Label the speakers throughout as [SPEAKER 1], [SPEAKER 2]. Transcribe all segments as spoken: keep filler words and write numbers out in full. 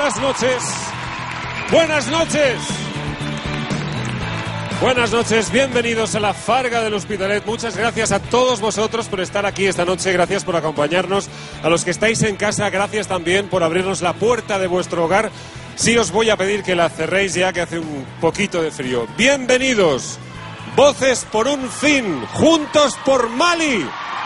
[SPEAKER 1] buenas noches. Buenas noches. Buenas noches, bienvenidos a la Farga del Hospitalet. Muchas gracias a todos vosotros por estar aquí esta noche, gracias por acompañarnos. A los que estáis en casa, gracias también por abrirnos la puerta de vuestro hogar. Sí os voy a pedir que la cerréis ya, que hace un poquito de frío. Bienvenidos, Voces por un Fin, Juntos por Mali.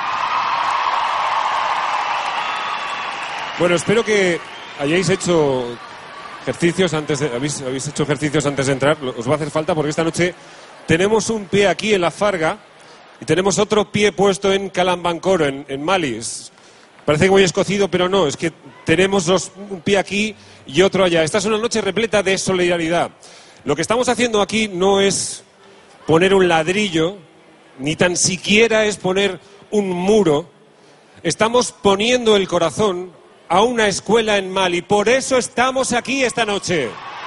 [SPEAKER 1] Bueno, espero que hayáis hecho ejercicios antes de, ¿habéis, habéis hecho ejercicios antes de entrar. Os va a hacer falta porque esta noche tenemos un pie aquí en la Farga y tenemos otro pie puesto en Kalambankoro, en, en Mali. Es, parece que voy escocido, pero no, es que tenemos los, un pie aquí y otro allá. Esta es una noche repleta de solidaridad. Lo que estamos haciendo aquí no es poner un ladrillo, ni tan siquiera es poner un muro. Estamos poniendo el corazón a una escuela en Mali. Por eso estamos aquí esta noche.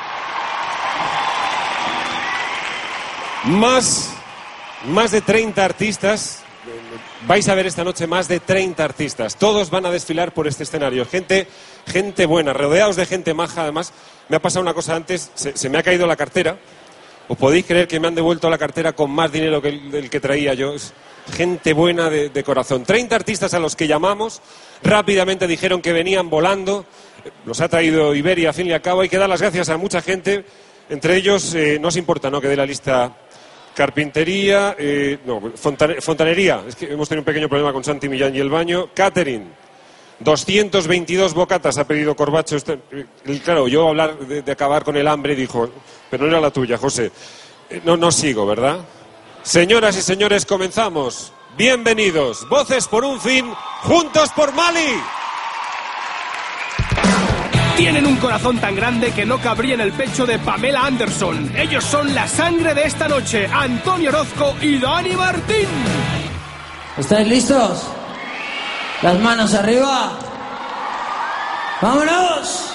[SPEAKER 1] Más, más de treinta artistas. Vais a ver esta noche más de treinta artistas. Todos van a desfilar por este escenario. Gente, gente buena, rodeados de gente maja. Además, me ha pasado una cosa antes. Se, se me ha caído la cartera. ¿Os podéis creer que me han devuelto la cartera con más dinero que el, el que traía yo? Es gente buena de, de corazón. treinta artistas a los que llamamos. Rápidamente dijeron que venían volando. Los ha traído Iberia, al fin y al cabo. Hay que dar las gracias a mucha gente. Entre ellos, eh, no os importa, ¿no?, que dé la lista. Carpintería, eh, no, fontan- fontanería. Es que hemos tenido un pequeño problema con Santi Millán y el baño. Catering. doscientos veintidós bocatas ha pedido Corbacho. Este, eh, claro, yo hablar de, de acabar con el hambre, dijo, pero no era la tuya, José. Eh, no, no sigo, ¿verdad? Señoras y señores, comenzamos. Bienvenidos. Voces por un Fin, Juntos por Mali.
[SPEAKER 2] Tienen un corazón tan grande que no cabría en el pecho de Pamela Anderson. Ellos son la sangre de esta noche, Antonio Orozco y Dani Martín.
[SPEAKER 3] ¿Estáis listos? Las manos arriba. ¡Vámonos!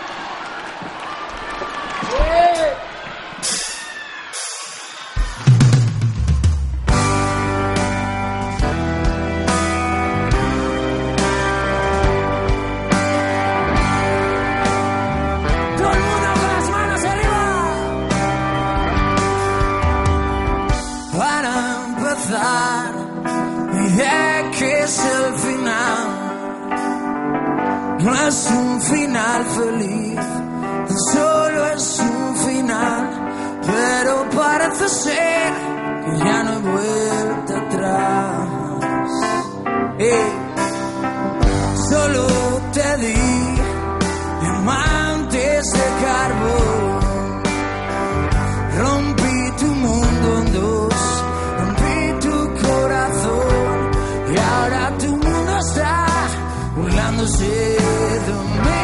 [SPEAKER 4] No es un final feliz, solo es un final, pero parece ser que ya no hay vuelta atrás. Hey. Solo te di diamantes de carbón, rompí tu mundo en dos, rompí tu corazón y ahora tu mundo está burlándose de mí.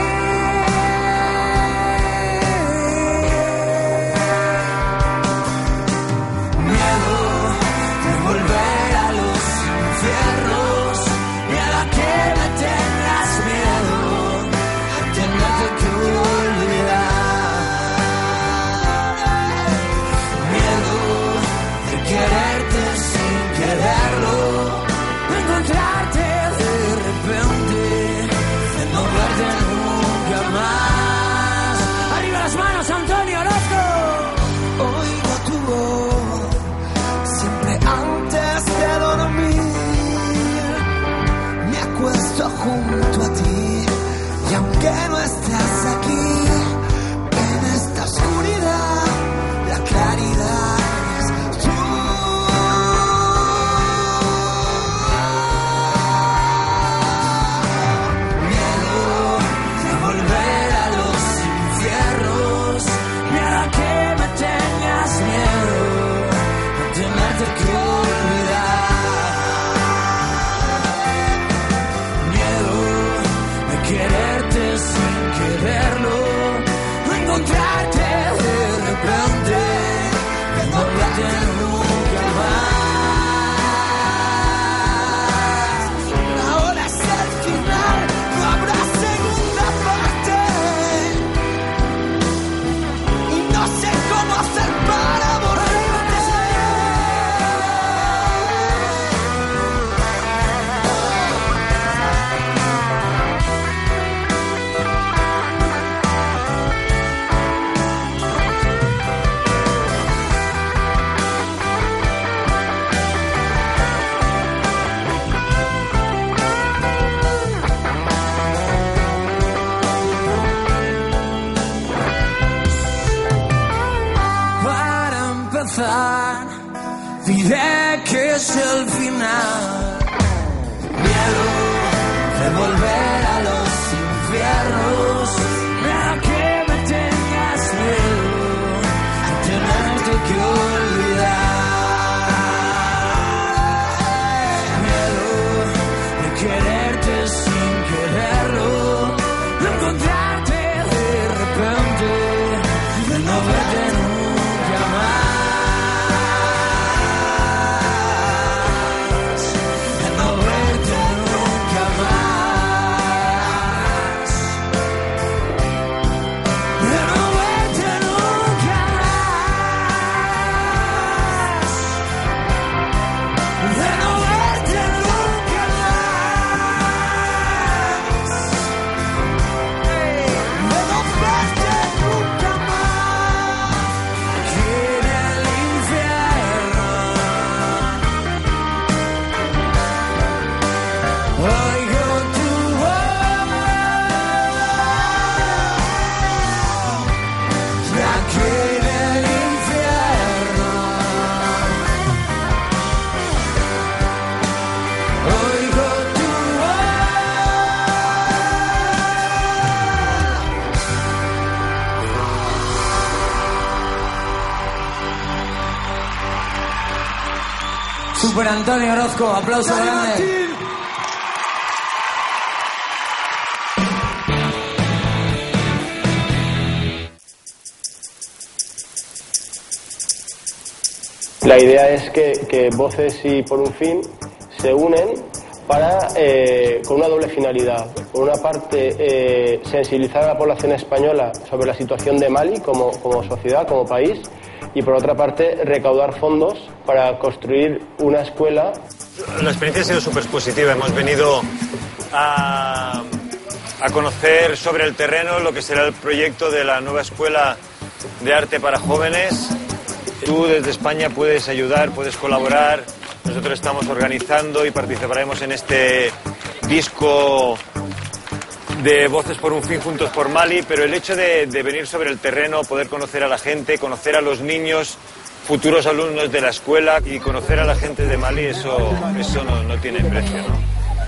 [SPEAKER 4] Miedo de volver a los infiernos y a la que me tengas miedo, tenerte que es el final. Miedo de volver a los infiernos, a que me tengas miedo, a tenerte que olvidar. Miedo de quererte sin quererlo, de encontrarte de repente, de no verte nunca más.
[SPEAKER 3] Super Antonio Orozco, aplauso grande.
[SPEAKER 5] La idea es que, que Voces y Por un Fin se unen para, eh, con una doble finalidad. Por una parte, eh, sensibilizar a la población española sobre la situación de Mali como, como sociedad, como país, y por otra parte recaudar fondos para construir una escuela.
[SPEAKER 6] La experiencia ha sido súper positiva. Hemos venido a, a conocer sobre el terreno lo que será el proyecto de la nueva escuela de arte para jóvenes. Tú desde España puedes ayudar, puedes colaborar. Nosotros estamos organizando y participaremos en este disco de Voces por un Fin, Juntos por Mali, pero el hecho de, de venir sobre el terreno, poder conocer a la gente, conocer a los niños, futuros alumnos de la escuela y conocer a la gente de Mali, eso, eso no, no tiene precio, ¿no?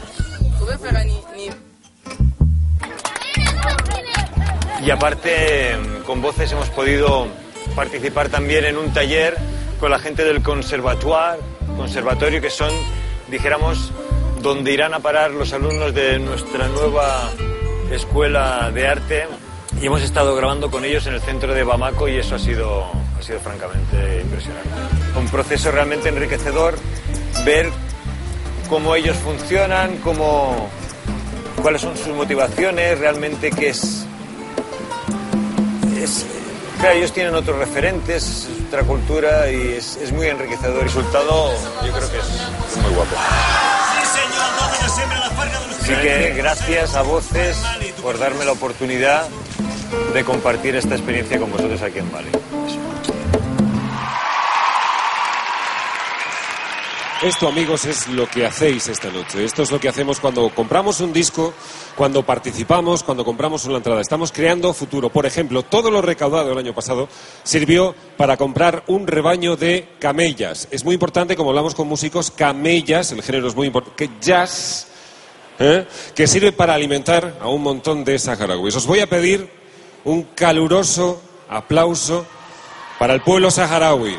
[SPEAKER 6] Y aparte, con Voces hemos podido participar también en un taller con la gente del conservatoire, conservatorio, que son, dijéramos, donde irán a parar los alumnos de nuestra nueva escuela de arte, y hemos estado grabando con ellos en el centro de Bamako y eso ha sido, ha sido francamente impresionante. Un proceso realmente enriquecedor, ver cómo ellos funcionan, cómo, cuáles son sus motivaciones, realmente qué es... es claro, ellos tienen otros referentes, es otra cultura y es, es muy enriquecedor. El resultado yo creo que es muy guapo. Así que gracias a Voces por darme la oportunidad de compartir esta experiencia con vosotros aquí en Mali.
[SPEAKER 1] Esto, amigos, es lo que hacéis esta noche. Esto es lo que hacemos cuando compramos un disco, cuando participamos, cuando compramos una entrada. Estamos creando futuro. Por ejemplo, todo lo recaudado el año pasado sirvió para comprar un rebaño de camellas. Es muy importante, como hablamos con músicos, camellas, el género es muy importante, que jazz, ¿eh? que sirve para alimentar a un montón de saharauis. Os voy a pedir un caluroso aplauso para el pueblo saharaui.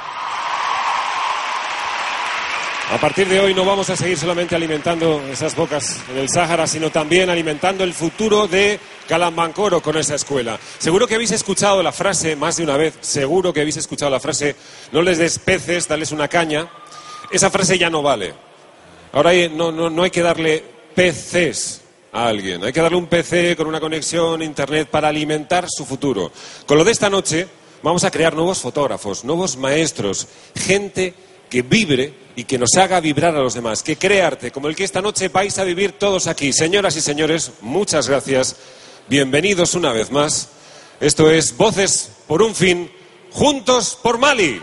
[SPEAKER 1] A partir de hoy no vamos a seguir solamente alimentando esas bocas en el Sáhara, sino también alimentando el futuro de Kalambankoro con esa escuela. Seguro que habéis escuchado la frase más de una vez, seguro que habéis escuchado la frase, no les des peces, dales una caña. Esa frase ya no vale. Ahora hay, no, no, no hay que darle peces a alguien, hay que darle un P C con una conexión a internet para alimentar su futuro. Con lo de esta noche vamos a crear nuevos fotógrafos, nuevos maestros, gente que vibre y que nos haga vibrar a los demás, que cree arte, como el que esta noche vais a vivir todos aquí. Señoras y señores, muchas gracias, bienvenidos una vez más. Esto es Voces por un Fin, Juntos por Mali.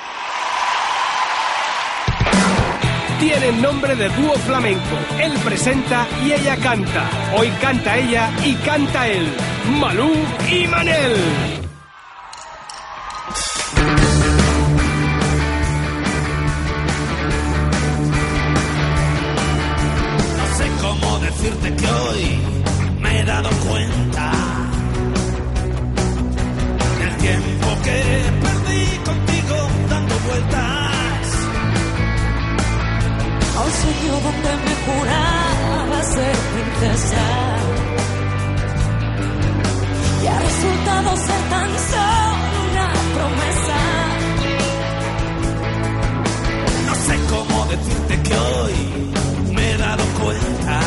[SPEAKER 2] Tienen nombre de dúo flamenco. Él presenta y ella canta. Hoy canta ella y canta él. Malú y Manel.
[SPEAKER 4] decirte que hoy me he dado cuenta del tiempo que perdí contigo dando vueltas
[SPEAKER 7] a un sitio donde me juraba ser princesa y ha resultado ser tan solo una promesa.
[SPEAKER 4] No sé cómo decirte que hoy me he dado cuenta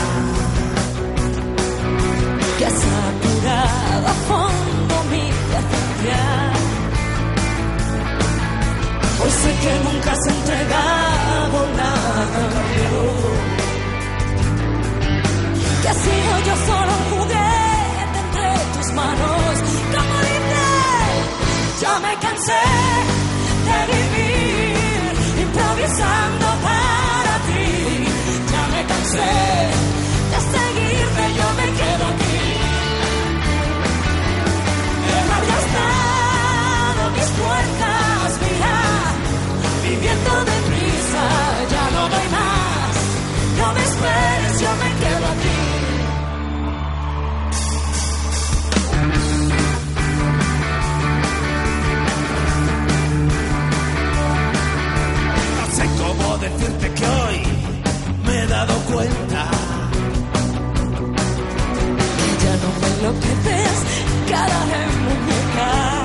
[SPEAKER 7] que has apurado a fondo mi decencia. Hoy sé que nunca has entregado nada mío, que has sido yo solo un juguete entre tus manos. Como dices, ya me cansé de vivir improvisando para ti. Ya me cansé de seguirme, yo me quedo aquí. He malgastado mis fuerzas, mira, viviendo deprisa, ya no doy más. No me esperes, yo me quedo aquí.
[SPEAKER 4] No sé cómo decirte que hoy me he dado cuenta
[SPEAKER 7] que ya no me enloqueces, cara de muñeca.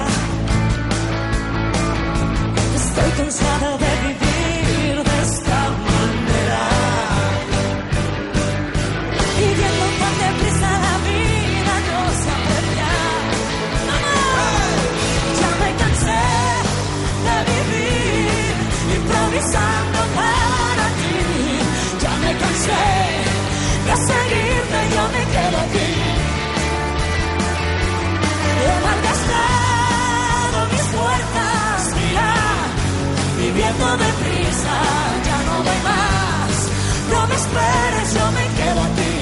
[SPEAKER 7] Estoy cansada de vivir de esta manera, viviendo tan deprisa la vida no se aprecia. Ya me cansé de vivir improvisando para ti. Ya me cansé de seguirte, yo me quedo aquí. He malgastado mis fuerzas, mira, viviendo deprisa, ya no doy más. No me esperes, yo me quedo aquí.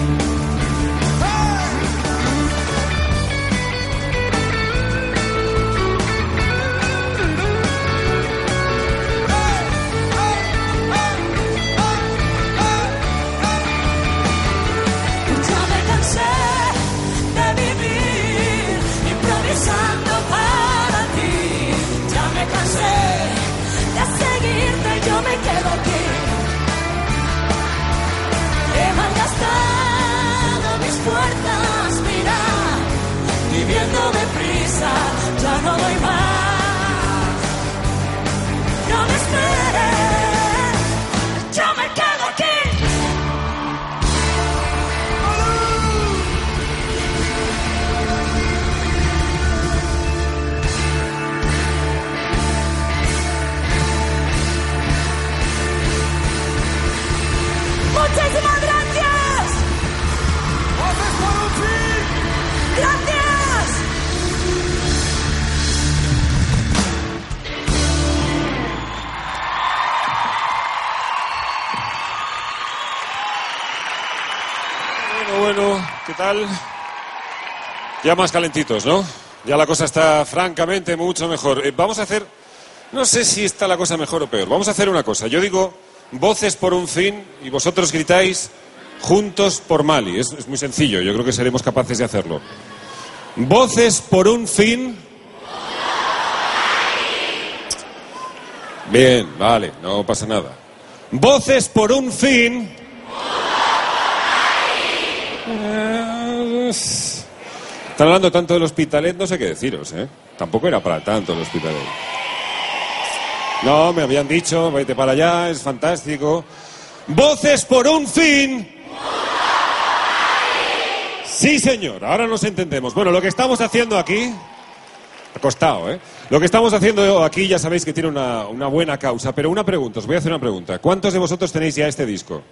[SPEAKER 7] Ya me cansé de vivir improvisando para ti. Ya me cansé de seguirte, yo me quedo aquí. He malgastado mis fuerzas, mira, viviendo deprisa, ya no doy más. No me esperes, yo me quedo aquí. Muchísimas gracias. ¡Voces por un fin! ¡Gracias!
[SPEAKER 1] Bueno, bueno, ¿qué tal? Ya más calentitos, ¿no? Ya la cosa está francamente mucho mejor. Eh, vamos a hacer, no sé si está la cosa mejor o peor. Vamos a hacer una cosa. Yo digo voces por un fin y vosotros gritáis juntos por Mali. Es, es muy sencillo, yo creo que seremos capaces de hacerlo. Voces por un fin. Bien, vale, no pasa nada. Voces por un fin. Eh, Están hablando tanto del Hospitalet, no sé qué deciros, ¿eh? Tampoco era para tanto el Hospitalet. No, me habían dicho, vete para allá, es fantástico. Voces por un fin. Sí, señor, ahora nos entendemos. Bueno, lo que estamos haciendo aquí... Ha costado, ¿eh? Lo que estamos haciendo aquí ya sabéis que tiene una, una buena causa, pero una pregunta, os voy a hacer una pregunta. ¿Cuántos de vosotros tenéis ya este disco?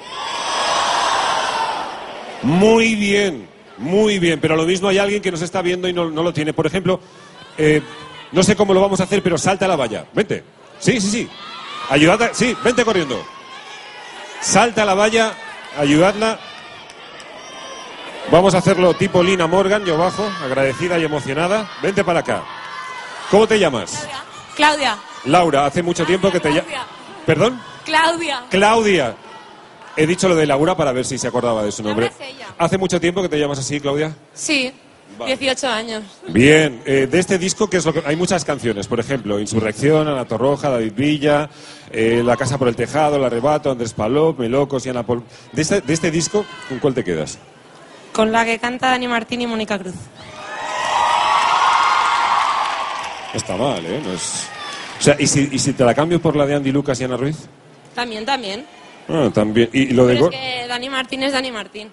[SPEAKER 1] Muy bien, muy bien, pero lo mismo hay alguien que nos está viendo y no, no lo tiene. Por ejemplo, eh, no sé cómo lo vamos a hacer, pero salta a la valla. Vente. Sí, sí, sí. Ayudad a... Sí, vente corriendo. Salta a la valla, ayudadla. Vamos a hacerlo tipo Lina Morgan, yo bajo, agradecida y emocionada. Vente para acá. ¿Cómo te llamas?
[SPEAKER 8] Claudia.
[SPEAKER 1] Laura, hace mucho tiempo que te llamas... ¿Perdón?
[SPEAKER 8] Claudia.
[SPEAKER 1] Claudia. He dicho lo de Laura para ver si se acordaba de su nombre.
[SPEAKER 8] Laura es ella.
[SPEAKER 1] ¿Hace mucho tiempo que te llamas así, Claudia?
[SPEAKER 8] Sí,
[SPEAKER 1] Vale.
[SPEAKER 8] dieciocho años.
[SPEAKER 1] Bien, eh, de este disco, ¿qué es lo que...? Hay muchas canciones, por ejemplo, Insurrección, Ana Torroja, David Villa, eh, La Casa por el Tejado, El Arrebato, Andrés Palop, Melocos y Ana Pol... De este, de este disco, ¿con cuál te quedas?
[SPEAKER 8] Con la que canta Dani Martín y Mónica Cruz.
[SPEAKER 1] No está mal, ¿eh? No es... O sea, ¿y si, ¿y si te la cambio por la de Andy Lucas y Ana Ruiz?
[SPEAKER 8] También, también.
[SPEAKER 1] Ah, también. ¿Y lo de
[SPEAKER 8] Pero
[SPEAKER 1] Gor-
[SPEAKER 8] es que Dani Martín es Dani Martín.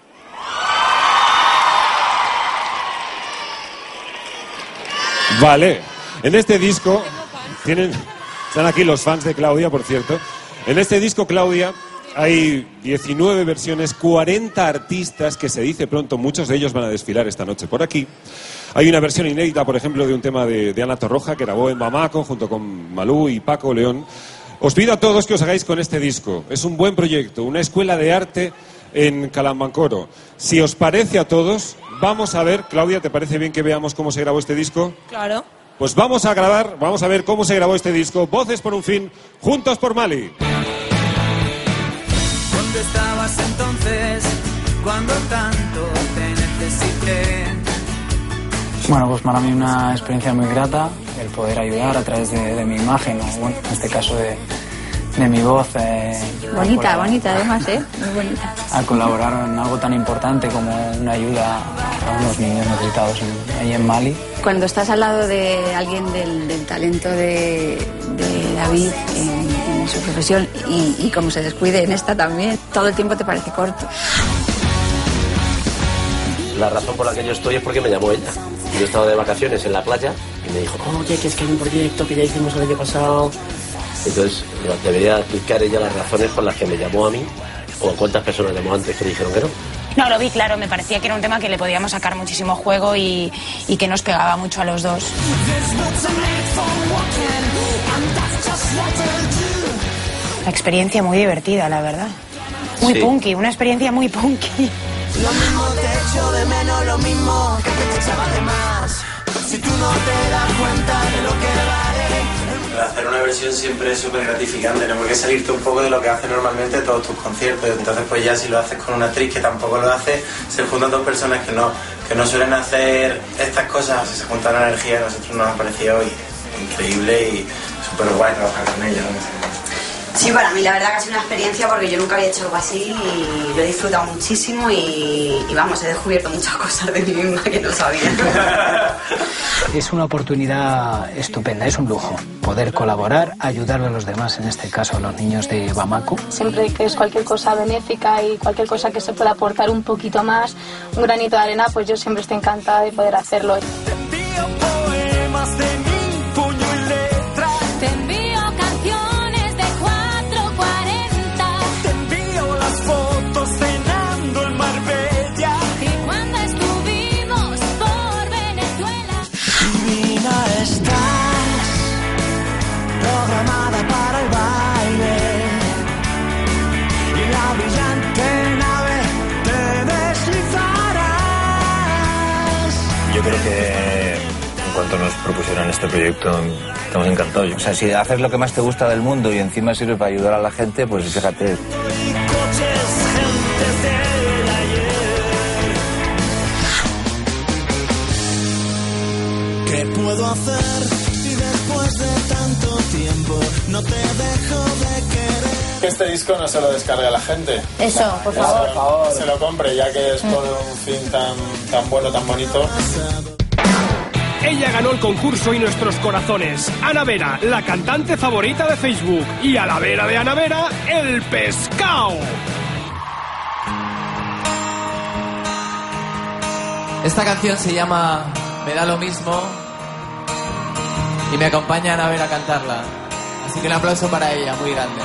[SPEAKER 1] Vale. En este disco tienen, están aquí los fans de Claudia, por cierto. En este disco, Claudia, hay diecinueve versiones, cuarenta artistas que se dice pronto, muchos de ellos van a desfilar esta noche por aquí. Hay una versión inédita, por ejemplo, de un tema de, de Ana Torroja que grabó en Bamako junto con Malú y Paco León. Os pido a todos que os hagáis con este disco. Es un buen proyecto, una escuela de arte en Calamancoro. Si os parece a todos, vamos a ver, Claudia, ¿te parece bien que veamos cómo se grabó este disco?
[SPEAKER 8] Claro.
[SPEAKER 1] Pues vamos a grabar, vamos a ver cómo se grabó este disco. Voces por un fin, juntos por Mali.
[SPEAKER 9] ¿Dónde estabas entonces cuando tanto te necesité?
[SPEAKER 3] Bueno, pues para mí una experiencia muy grata el poder ayudar a través de, de mi imagen, o bueno, en este caso de, de mi voz. Eh,
[SPEAKER 10] bonita, bonita además, ¿eh? Muy bonita.
[SPEAKER 3] A colaborar en algo tan importante como una ayuda a unos niños necesitados en, ahí en Mali.
[SPEAKER 10] Cuando estás al lado de alguien del, del talento de, de David en, en su profesión y, y como se descuide en esta también, todo el tiempo te parece corto.
[SPEAKER 11] La razón por la que yo estoy es porque me llamó ella. Yo estaba de vacaciones en la playa y me dijo, oye, que es que hay un proyecto que ya hicimos el año pasado. Entonces, debería explicar ella las razones por las que me llamó a mí, o cuántas personas llamó antes que dijeron que no.
[SPEAKER 12] No, lo vi claro, me parecía que era un tema que le podíamos sacar muchísimo juego y, y que nos pegaba mucho a los dos. Una experiencia muy divertida, la verdad. Muy sí. punky, una experiencia muy punky.
[SPEAKER 9] Lo mismo te echo de menos, lo mismo que te echaba de más. Si tú no te das cuenta de lo que vale.
[SPEAKER 13] Hacer una versión siempre es súper gratificante, ¿no? Porque salirte un poco de lo que haces normalmente todos tus conciertos. Entonces, pues ya si lo haces con una actriz que tampoco lo hace, se juntan dos personas que no, que no suelen hacer estas cosas, se juntan energía. A nosotros nos ha parecido increíble y súper guay trabajar con ella, ¿no?
[SPEAKER 14] Sí, para mí la verdad que ha sido una experiencia porque yo nunca había hecho algo así y lo he disfrutado muchísimo y, y vamos, he descubierto muchas cosas de mí misma que no sabía.
[SPEAKER 15] Es una oportunidad estupenda, es un lujo poder colaborar, ayudar a los demás, en este caso a los niños de Bamako.
[SPEAKER 16] Siempre que es cualquier cosa benéfica y cualquier cosa que se pueda aportar un poquito más, un granito de arena, pues yo siempre estoy encantada de poder hacerlo.
[SPEAKER 9] Te envío poemas de mi puño y letra.
[SPEAKER 7] Te envío canciones de cuatro cuarenta.
[SPEAKER 9] Te envío las fotos cenando en Marbella.
[SPEAKER 7] Y cuando estuvimos por Venezuela.
[SPEAKER 9] Divina estás, programada para el baile. Y la brillante nave te deslizarás.
[SPEAKER 6] Yo creo que en cuanto nos propusieron este proyecto estamos encantados.
[SPEAKER 17] O sea, si haces lo que más te gusta del mundo y encima sirve para ayudar a la gente, pues fíjate.
[SPEAKER 9] ¿Qué puedo hacer si después de tanto tiempo no te dejo de querer?
[SPEAKER 18] Que este disco no se lo descargue a la gente.
[SPEAKER 10] Eso, por
[SPEAKER 18] Que
[SPEAKER 10] favor.
[SPEAKER 18] se, lo, se lo compre, ya que es por un fin tan, tan bueno, tan bonito.
[SPEAKER 2] Ella ganó el concurso y nuestros corazones. Ana Vera, la cantante favorita de Facebook. Y a la vera de Ana Vera, el pescado.
[SPEAKER 19] Esta canción se llama Me da lo mismo y me acompaña Ana Vera a cantarla. Así que un aplauso para ella, muy grande.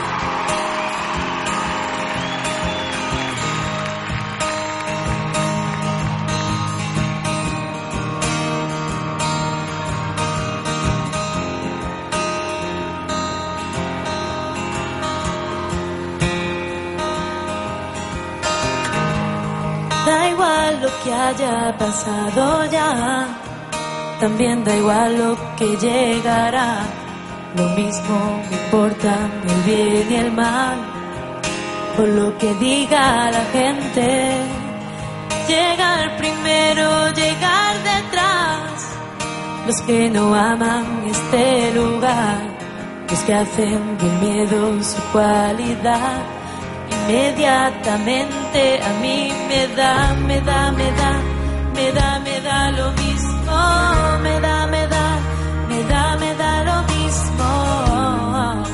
[SPEAKER 7] Da igual lo que haya pasado ya, también da igual lo que llegará. Lo mismo me importan el bien y el mal. por lo que diga la gente. Llegar primero, llegar detrás, los que no aman este lugar, los que hacen del miedo su cualidad. Inmediatamente a mí me da, me da, me da, me da, me da lo mismo, me da, me da, me da, me da lo mismo.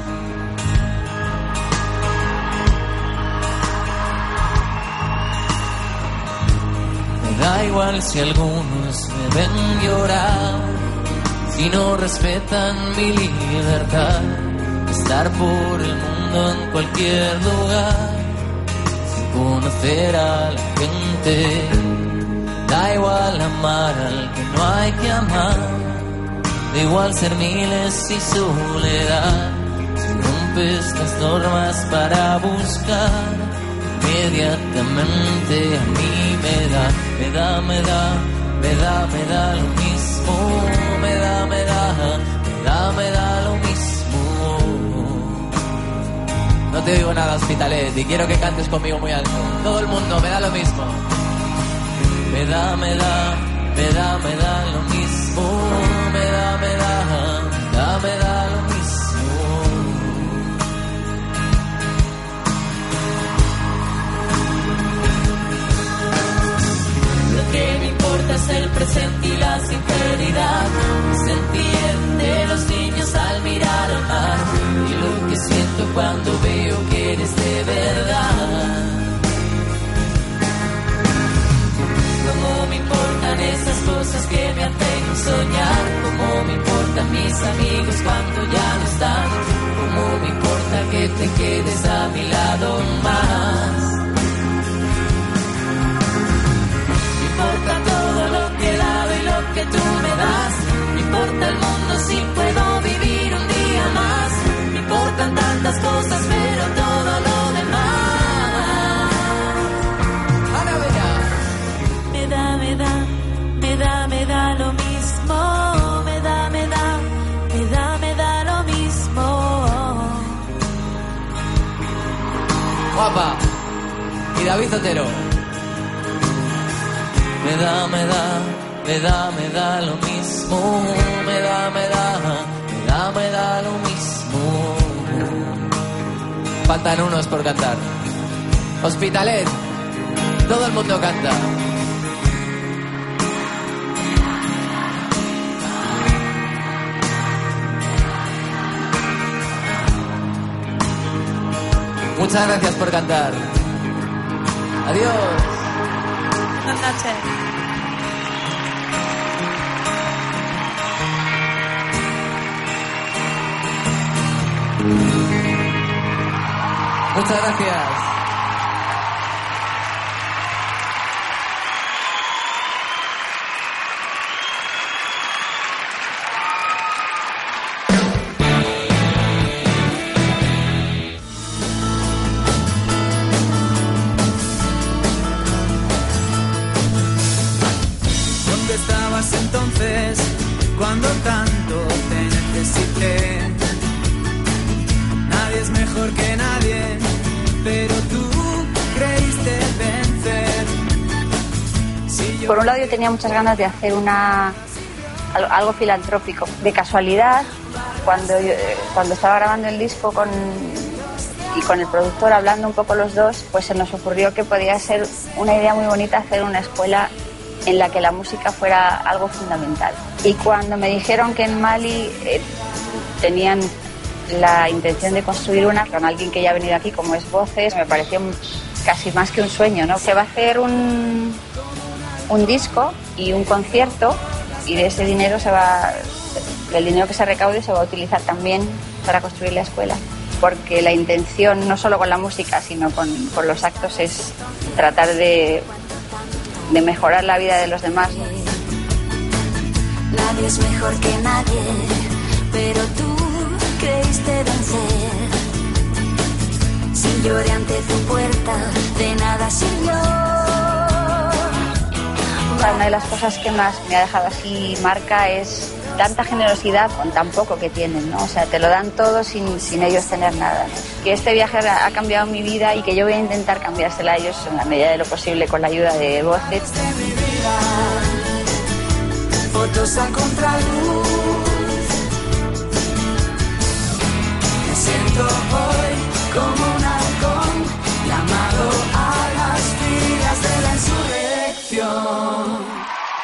[SPEAKER 19] Me da igual si algunos me ven llorar, si no respetan mi libertad, estar por el mundo en cualquier lugar, sin conocer a la gente. Da igual amar al que no hay que amar, da igual ser miles y soledad, si rompes las normas para buscar, inmediatamente a mí me da, me da, me da, me da, me da lo mismo, me da, me da, me da, me da lo mismo. No te digo nada, Hospitalet, y quiero que cantes conmigo muy alto. Todo el mundo, me da lo mismo. Me da, me da, me da, me da lo mismo. Me da, me da, me da, me da lo mismo.
[SPEAKER 7] Lo que me importa es el presente y la sinceridad, sentir de los niños al mirar al mar, y lo que siento cuando veo que eres de verdad. Cómo me importan esas cosas que me hacen soñar, cómo me importan mis amigos cuando ya no están, cómo me importa que te quedes a mi lado más. Me importa todo lo que he dado y lo que tú me das, me importa el mundo si puedo vivir un día más, me importan tantas cosas pero todo lo demás. Me da, me da, me da, me da lo mismo, me da, me da, me da, me da lo mismo.
[SPEAKER 19] Guapa. Y David Otero. Me da, me da, me da, me da lo mismo, me da, me da, me da, me da lo mismo. Faltan unos por cantar. Hospitalet. Todo el mundo canta. Muchas gracias por cantar. Adiós.
[SPEAKER 8] Buenas noches.
[SPEAKER 19] Muchas gracias.
[SPEAKER 9] ¿Dónde estabas entonces cuando tanto te necesité? Nadie es mejor que nadie, pero tú creíste vencer. Si yo...
[SPEAKER 10] Por un lado yo tenía muchas ganas de hacer una algo, algo filantrópico. De casualidad, cuando yo, cuando estaba grabando el disco con y con el productor hablando un poco los dos, pues se nos ocurrió que podía ser una idea muy bonita hacer una escuela en la que la música fuera algo fundamental. Y cuando me dijeron que en Mali eh, tenían la intención de construir una con alguien que ya ha venido aquí, como es Voces, me pareció casi más que un sueño, ¿no? Se va a hacer un, un disco y un concierto, y de ese dinero se va, el dinero que se recaude se va a utilizar también para construir la escuela, porque la intención, no solo con la música, sino con, con los actos, es tratar de, de mejorar la vida de los demás.
[SPEAKER 7] Nadie es mejor que nadie, pero tú creíste vencer. Si lloré ante tu puerta, de nada sirvió.
[SPEAKER 10] Torroja, una de las cosas que más me ha dejado así marca es tanta generosidad con tan poco que tienen, ¿no? O sea, te lo dan todo sin, sin ellos tener nada, ¿no? Que este viaje ha cambiado mi vida y que yo voy a intentar cambiársela a ellos en la medida de lo posible con la ayuda de voces.
[SPEAKER 9] Fotos a contraluz. Me siento hoy como un halcón llamado a las filas de la insurrección.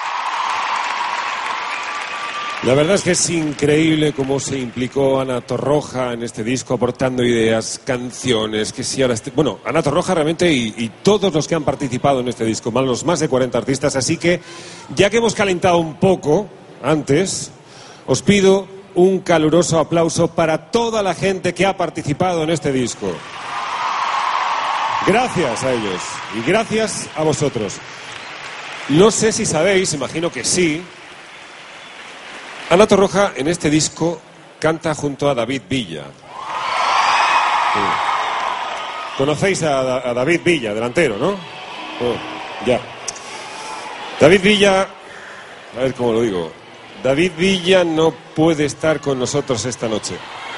[SPEAKER 1] La verdad es que es increíble cómo se implicó Ana Torroja en este disco, aportando ideas, canciones, que si ahora... Este... Bueno, Ana Torroja realmente y, y todos los que han participado en este disco, más los más de cuarenta artistas, así que, ya que hemos calentado un poco antes, os pido un caluroso aplauso para toda la gente que ha participado en este disco. Gracias a ellos y gracias a vosotros. No sé si sabéis, imagino que sí, Ana Torroja en este disco canta junto a David Villa. Sí. Conocéis a, a David Villa, delantero, ¿no? Oh, ya. David Villa, a ver cómo lo digo. David Villa no puede estar con nosotros esta noche.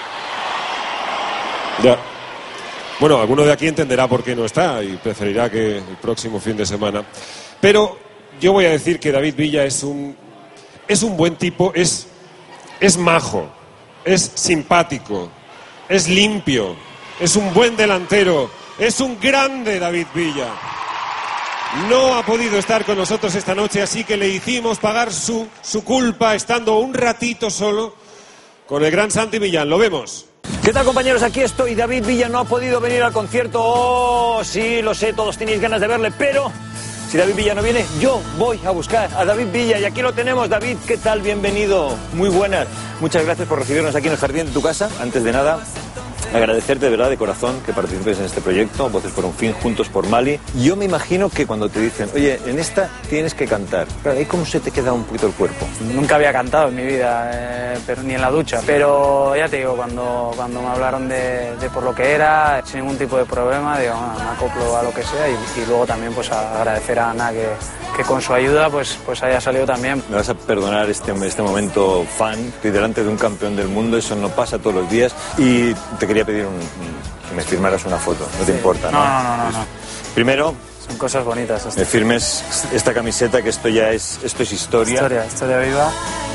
[SPEAKER 1] Ya. Bueno, alguno de aquí entenderá por qué no está y preferirá que el próximo fin de semana. Pero yo voy a decir que David Villa es un... Es un buen tipo, es, es majo, es simpático, es limpio, es un buen delantero, es un grande David Villa. No ha podido estar con nosotros esta noche, así que le hicimos pagar su, su culpa estando un ratito solo con el gran Santi Millán. Lo vemos.
[SPEAKER 20] ¿Qué tal, compañeros? Aquí estoy. David Villa no ha podido venir al concierto. Oh, sí, lo sé, todos tenéis ganas de verle, pero... si David Villa no viene, yo voy a buscar a David Villa y aquí lo tenemos. David, ¿qué tal? Bienvenido. Muy buenas. Muchas gracias por recibirnos aquí en el jardín de tu casa. Antes de nada, agradecerte de verdad, de corazón, que participes en este proyecto, Voces por un Fin, Juntos por Mali. Yo me imagino que cuando te dicen, oye, en esta tienes que cantar, claro, ahí cómo se te queda un poquito el cuerpo.
[SPEAKER 3] Nunca había cantado en mi vida, eh, pero ni en la ducha. Pero ya te digo, cuando, cuando me hablaron de, de por lo que era, sin ningún tipo de problema, digo, bueno, me acoplo a lo que sea y, y luego también pues a agradecer a Ana que, que con su ayuda pues, pues haya salido también.
[SPEAKER 20] Me vas a perdonar este, este momento fan, estoy delante de un campeón del mundo, eso no pasa todos los días y te quería pedir un, un, que me firmaras una foto, no te sí. importa, ¿no?
[SPEAKER 3] No, no, no, no.
[SPEAKER 20] Primero...
[SPEAKER 3] son cosas bonitas. Esto.
[SPEAKER 20] Me firmes esta camiseta, que esto ya es, esto es historia.
[SPEAKER 3] Historia, historia viva.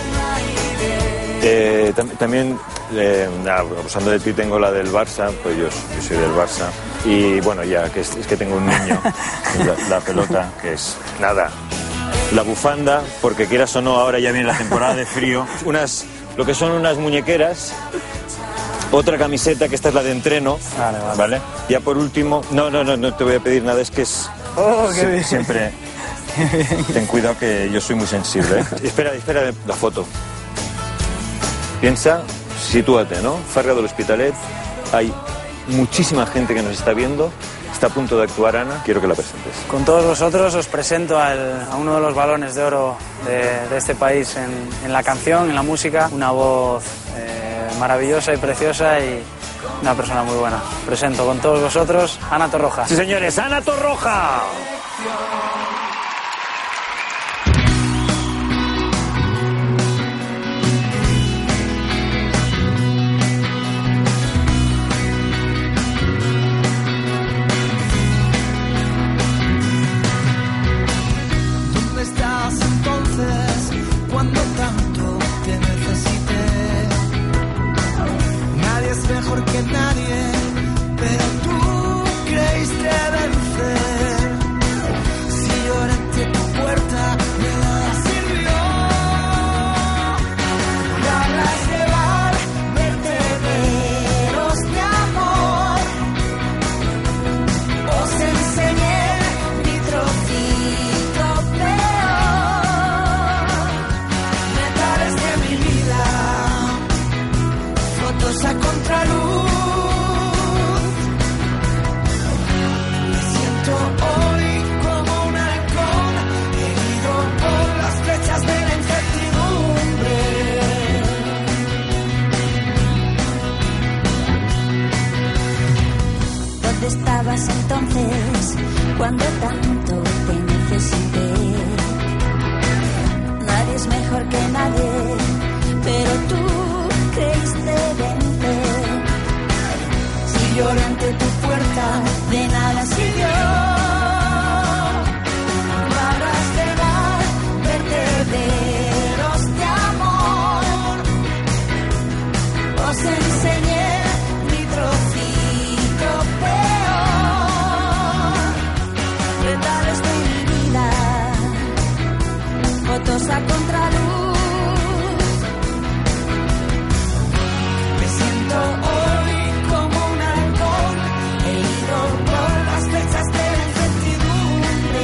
[SPEAKER 20] Eh, tam también, eh, abusando de ti, tengo la del Barça, pues yo, yo soy del Barça. Y bueno, ya, que es, es que tengo un niño, la, la pelota, que es nada. La bufanda, porque quieras o no, ahora ya viene la temporada de frío. Unas, lo que son unas muñequeras. Otra camiseta, que esta es la de entreno. Vale, vale. ¿Vale? Ya por último, no, no, no, no te voy a pedir nada, es que es...
[SPEAKER 3] Oh, qué bien.
[SPEAKER 20] Siempre... Ten cuidado que yo soy muy sensible, ¿eh? Espera, espera la foto. Piensa, sitúate, ¿no? Farga del Hospitalet, hay muchísima gente que nos está viendo, está a punto de actuar Ana, quiero que la presentes.
[SPEAKER 3] Con todos vosotros os presento al, a uno de los balones de oro de, de este país en, en la canción, en la música, una voz eh, maravillosa y preciosa y una persona muy buena. Presento con todos vosotros Ana Torroja.
[SPEAKER 20] Sí, señores, Ana Torroja.
[SPEAKER 9] Nadie, pero tú creíste vencer.
[SPEAKER 7] pero tú creíste vencer. Si lloré ante tu puerta, de nada sirvió. No habrás de dar vertederos de amor. Os enseñé mi trocito peor. Retales de mi vida, fotos a contraluz. Me siento hoy como un halcón, herido por las flechas de la incertidumbre.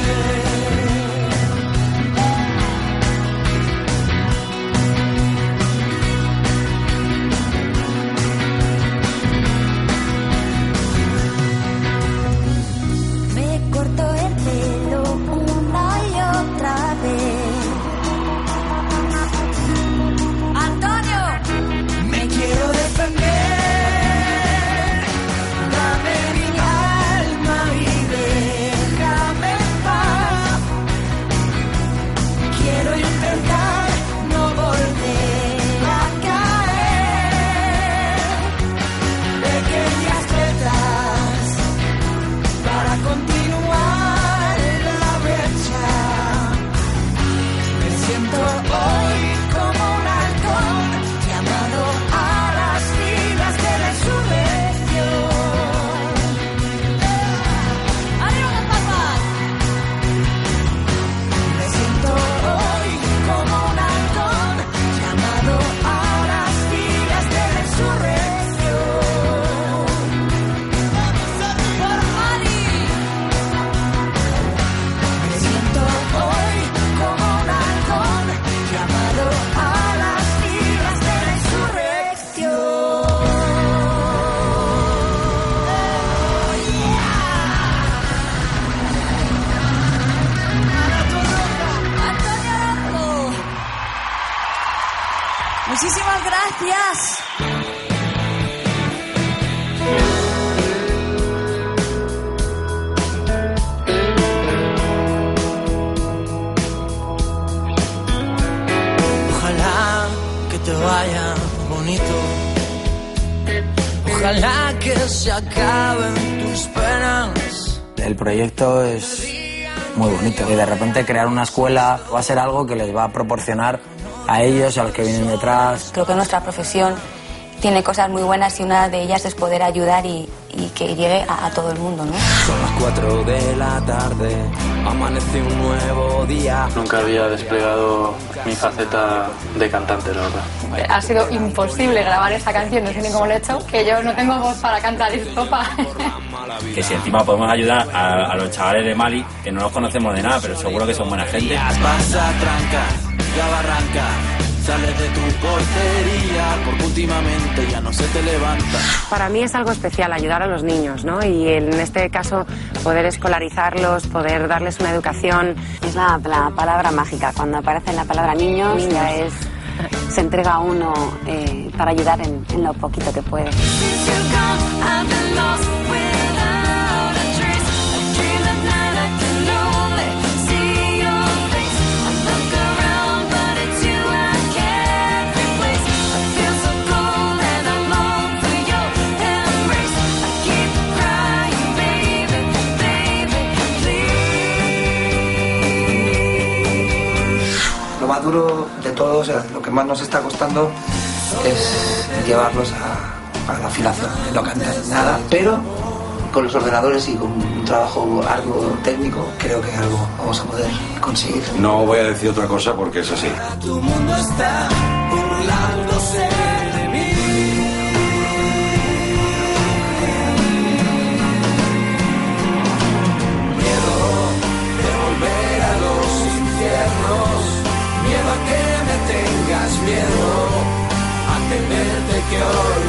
[SPEAKER 7] Me corto el pelo una y otra vez. Antonio, me quiero defender. Dame mi alma y déjame en paz. Quiero intentar no volver a caer. Pequeñas tretas para continuar la brecha. Me siento hoy como un halcón llamado a las filas de la insurrección. ¡Arriba las palmas! Me siento hoy como un halcón llamado a las filas de la insurrección. ¡Por Mali! Me siento hoy como un halcón llamado a las filas de la insurrección. Antonio Arango. Muchísimas gracias.
[SPEAKER 19] Ojalá que te vaya bonito. Ojalá que se acaben tus penas.
[SPEAKER 3] El proyecto es muy bonito y de repente crear una escuela va a ser algo que les va a proporcionar a ellos, a los que vienen detrás.
[SPEAKER 10] Creo que nuestra profesión tiene cosas muy buenas y una de ellas es poder ayudar y, y que llegue a, a todo el mundo, ¿no?
[SPEAKER 19] Son las cuatro de la tarde, amanece un nuevo día.
[SPEAKER 21] Nunca había desplegado mi faceta de cantante, la verdad.
[SPEAKER 16] Ha sido imposible grabar esta canción, no sé ni cómo lo he hecho, que yo no tengo voz para cantar esto. Pa.
[SPEAKER 22] Que si encima podemos ayudar a, a los chavales de Mali, que no los conocemos de nada, pero seguro que son buena gente.
[SPEAKER 19] Vas a trancar, ya barranca, sales de tu portería, porque últimamente ya no se te levanta.
[SPEAKER 23] Para mí es algo especial ayudar a los niños, ¿no? Y en este caso poder escolarizarlos, poder darles una educación.
[SPEAKER 24] Es la, la palabra mágica. Cuando aparece la palabra niños, niños. ya es, se entrega a uno eh, para ayudar en, en lo poquito que puede.
[SPEAKER 25] Lo más duro de todo, o sea, lo que más nos está costando es llevarlos a, a la afinación. No cantan nada, pero con los ordenadores y con un trabajo arduo técnico, creo que algo vamos a poder conseguir.
[SPEAKER 26] No voy a decir otra cosa porque es así.
[SPEAKER 19] Tu mundo está burlándose de mí. Miedo de volver a los infiernos. Miedo a que me tengas miedo, a tenerte que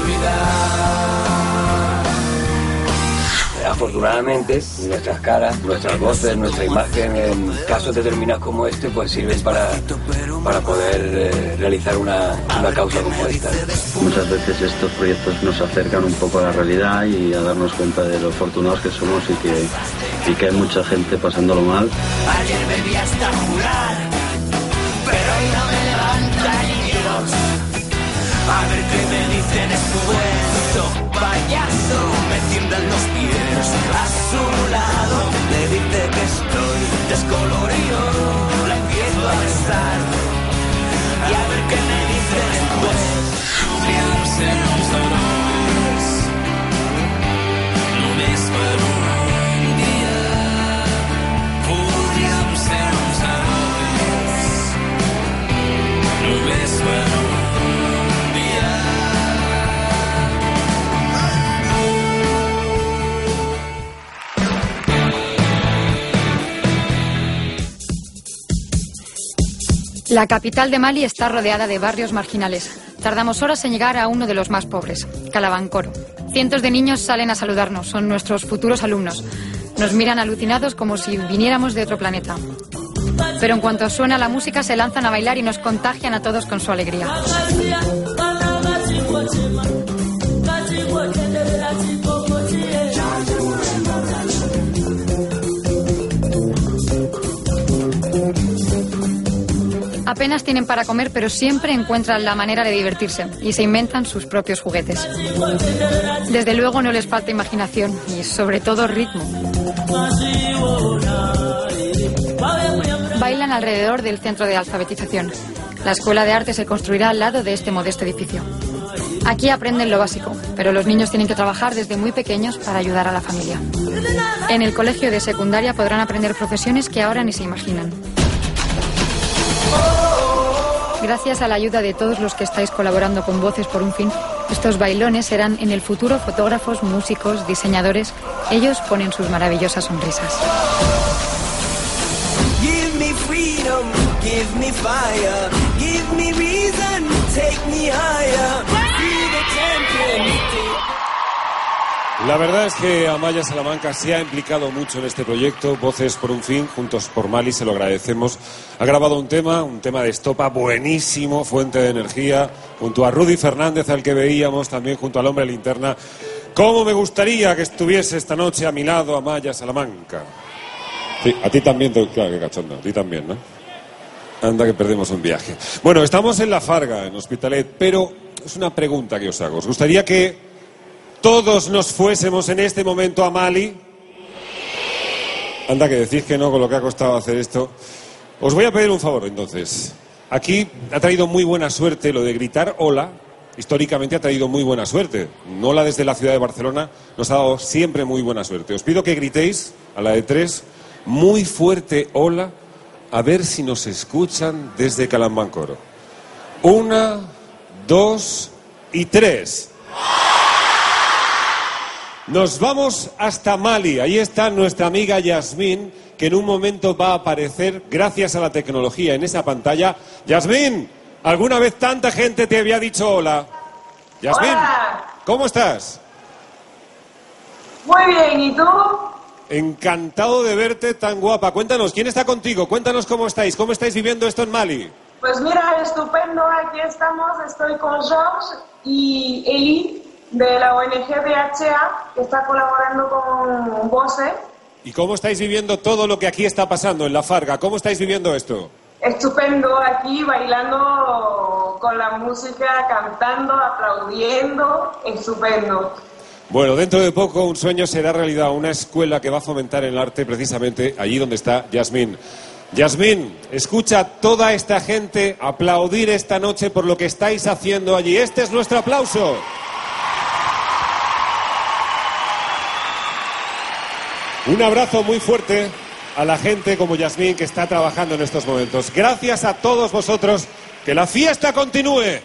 [SPEAKER 19] olvidar.
[SPEAKER 25] Afortunadamente, nuestras caras, nuestras voces, nuestra imagen en casos determinados como este, pues sirven para, para poder eh, realizar una, una causa como esta.
[SPEAKER 27] Muchas veces estos proyectos nos acercan un poco a la realidad y a darnos cuenta de lo afortunados que somos y que, y que hay mucha gente pasándolo mal.
[SPEAKER 19] Ayer bebí hasta jurar, pero hoy no me levanta ni Dios.
[SPEAKER 9] a su lado, le dice que estoy descolorido, la empiezo a besar y a ver qué me dice después. Podríamos ser unos amores, no ves por un día, podríamos ser unos amores, no ves por un día.
[SPEAKER 4] La capital de Mali está rodeada de barrios marginales. Tardamos horas en llegar a uno de los más pobres, Kalabankoro. Cientos de niños salen a saludarnos, son nuestros futuros alumnos. Nos miran alucinados como si viniéramos de otro planeta. Pero en cuanto suena la música se lanzan a bailar y nos contagian a todos con su alegría. Apenas tienen para comer, pero siempre encuentran la manera de divertirse y se inventan sus propios juguetes. Desde luego no les falta imaginación y sobre todo ritmo. Bailan alrededor del centro de alfabetización. La escuela de arte se construirá al lado de este modesto edificio. Aquí aprenden lo básico, pero los niños tienen que trabajar desde muy pequeños para ayudar a la familia. En el colegio de secundaria podrán aprender profesiones que ahora ni se imaginan. Gracias a la ayuda de todos los que estáis colaborando con Voces por un Fin, estos bailones serán en el futuro fotógrafos, músicos, diseñadores. Ellos ponen sus maravillosas sonrisas.
[SPEAKER 9] Give me freedom, give me fire, give me reason, take me higher. Be the champion.
[SPEAKER 1] La verdad es que Amaya Salamanca se ha implicado mucho en este proyecto, Voces por un Fin, Juntos por Mali, se lo agradecemos. Ha grabado un tema, un tema de estopa buenísimo, fuente de energía, junto a Rudy Fernández, al que veíamos, también junto al hombre linterna. ¿Cómo me gustaría que estuviese esta noche a mi lado Amaya Salamanca? Sí, a ti también, te... claro, que cachondo, a ti también, ¿no? Anda que perdemos un viaje. Bueno, estamos en La Farga, en Hospitalet, pero es una pregunta que os hago. ¿Os gustaría que todos nos fuésemos en este momento a Mali? Anda que decís que no con lo que ha costado hacer esto. Os voy a pedir un favor, entonces. Aquí ha traído muy buena suerte lo de gritar hola. Históricamente ha traído muy buena suerte. Hola desde la ciudad de Barcelona nos ha dado siempre muy buena suerte. Os pido que gritéis a la de tres muy fuerte hola, a ver si nos escuchan desde Kalabankoro. Una, dos y tres. Nos vamos hasta Mali. Ahí está nuestra amiga Yasmín, que en un momento va a aparecer gracias a la tecnología en esa pantalla. Yasmín, ¿alguna vez tanta gente te había dicho hola? Yasmín,
[SPEAKER 5] hola.
[SPEAKER 1] ¿Cómo estás?
[SPEAKER 5] Muy bien, ¿y tú?
[SPEAKER 1] Encantado de verte tan guapa. Cuéntanos, ¿quién está contigo? Cuéntanos cómo estáis, cómo estáis viviendo esto en Mali.
[SPEAKER 5] Pues mira, estupendo, aquí estamos, estoy con George y Eli, de la O N G V H A, que está colaborando con Voces.
[SPEAKER 1] ¿Y cómo estáis viviendo todo lo que aquí está pasando en La Farga? ¿Cómo estáis viviendo esto?
[SPEAKER 5] Estupendo, aquí bailando con la música, cantando, aplaudiendo, estupendo.
[SPEAKER 1] Bueno, dentro de poco un sueño será realidad, una escuela que va a fomentar el arte precisamente allí donde está Yasmín. Yasmín, escucha a toda esta gente aplaudir esta noche por lo que estáis haciendo allí. Este es nuestro aplauso. Un abrazo muy fuerte a la gente como Yasmín que está trabajando en estos momentos. Gracias a todos vosotros. Que la fiesta continúe.